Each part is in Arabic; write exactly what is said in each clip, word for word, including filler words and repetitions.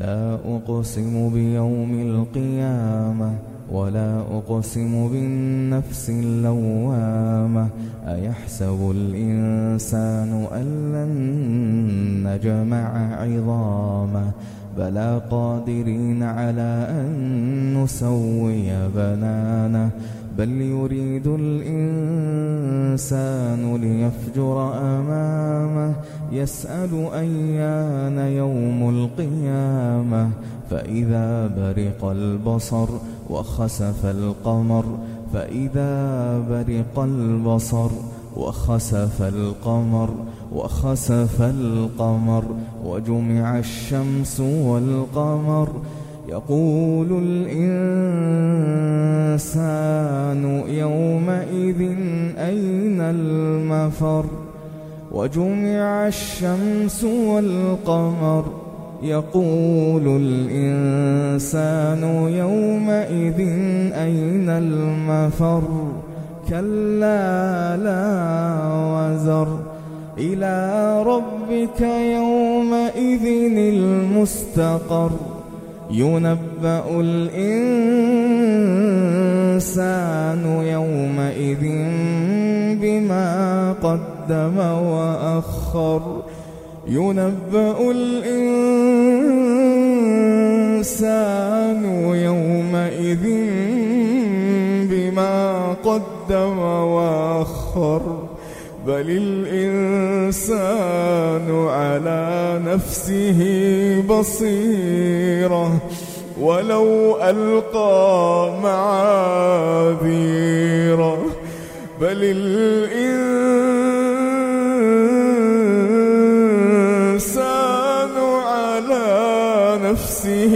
لا أقسم بيوم القيامة ولا أقسم بالنفس اللوامة أيحسب الإنسان أن لن نجمع عظامه بلى قادرين على أن نسوي بنانه بل يريد الإنسان ليفجر أمامه يسأل أيان يوم القيامة فإذا برق البصر وخسف القمر فإذا برق البصر وخسف القمر وخسف القمر وجمع الشمس والقمر يقول الإنسان يومئذ أين المفر وجمع الشمس والقمر يقول الإنسان يومئذ أين المفر كلا لا وزر إلى ربك يومئذ المستقر ينبأ الإنسان يومئذ بما قدم وأخر ينبأ الإنسان يومئذ بما قدم وأخر بل الإنسان على نفسه بصيرة ولو ألقى معاذيره بل الإنسان على نفسه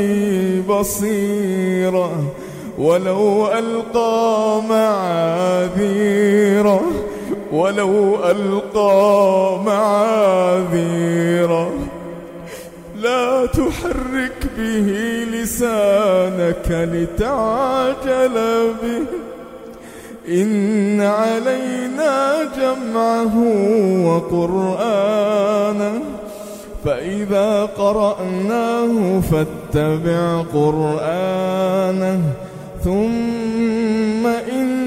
بصيرة ولو ألقى معاذيره ولو ألقى معاذيره لا تحرك به لسانك لتعجل به إن علينا جمعه وقرآنه فإذا قرأناه فاتبع قرآنه ثم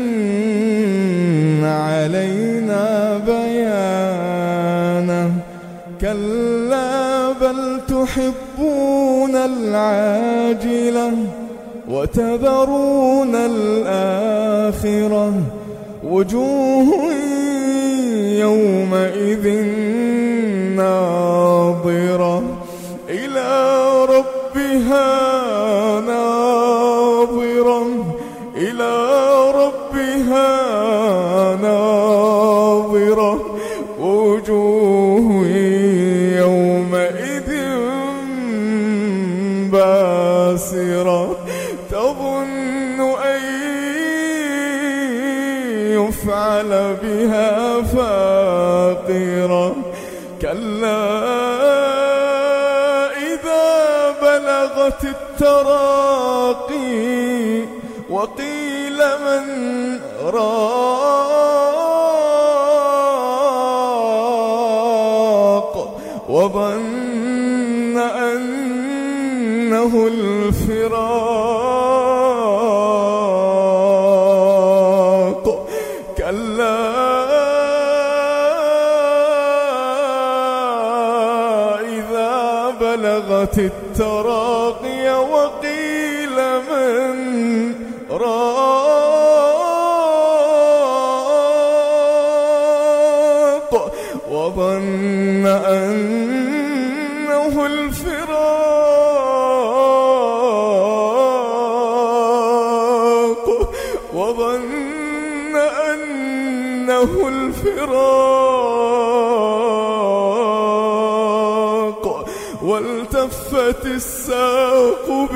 إن علينا بيانه كلا بل تحبون العاجلة وتذرون الآخرة وجوه يومئذ ناظرة إلى ربها ناظرة إلى ربها ناظرة وجوه يومئذ باسرة تظن أن يفعل بها فاقرة كلا إذا بلغت التراقي وقيل من راق وظن أنه الفراق كلا إذا بلغت التراقي وقيل من راق وظن أنه الفراق وظن أنه الفراق والتفت الساق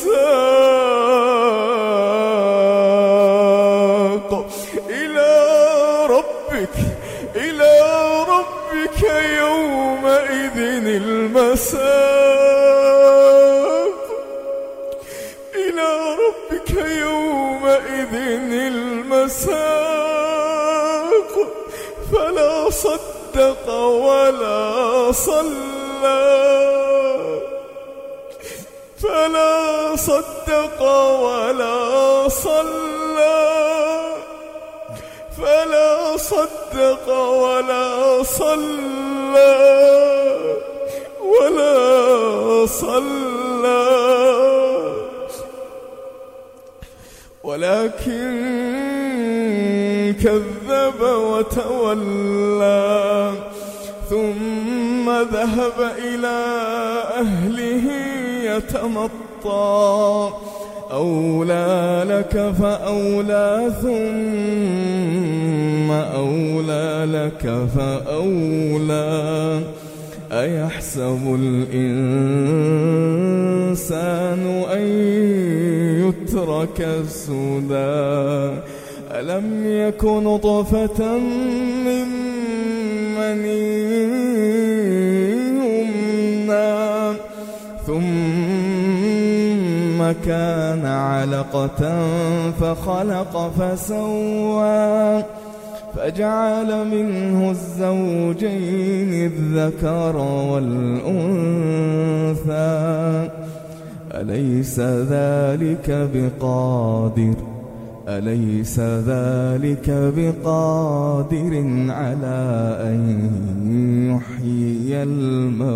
بالساق إلى ربك إلى ربك يومئذ المساق إلى ربك يومئذ المساق فلا صدق ولا صلى فلا صدق ولا صلى فلا صدق ولا صلى ولا صلى ولكن كذب وتولى ثم ذهب إلى أهله يتمطى أولى لك فأولى ثم أولى لك فأولى أيحسب الإنسان أن يترك سدى ألم يك نطفة من مني يمنى ثم كان علقة فخلق فسوى فجعل منه الزوجين الذكر والأنثى أليس ذلك بقادر أليس ذلك بقادر على أن يحيي الموتى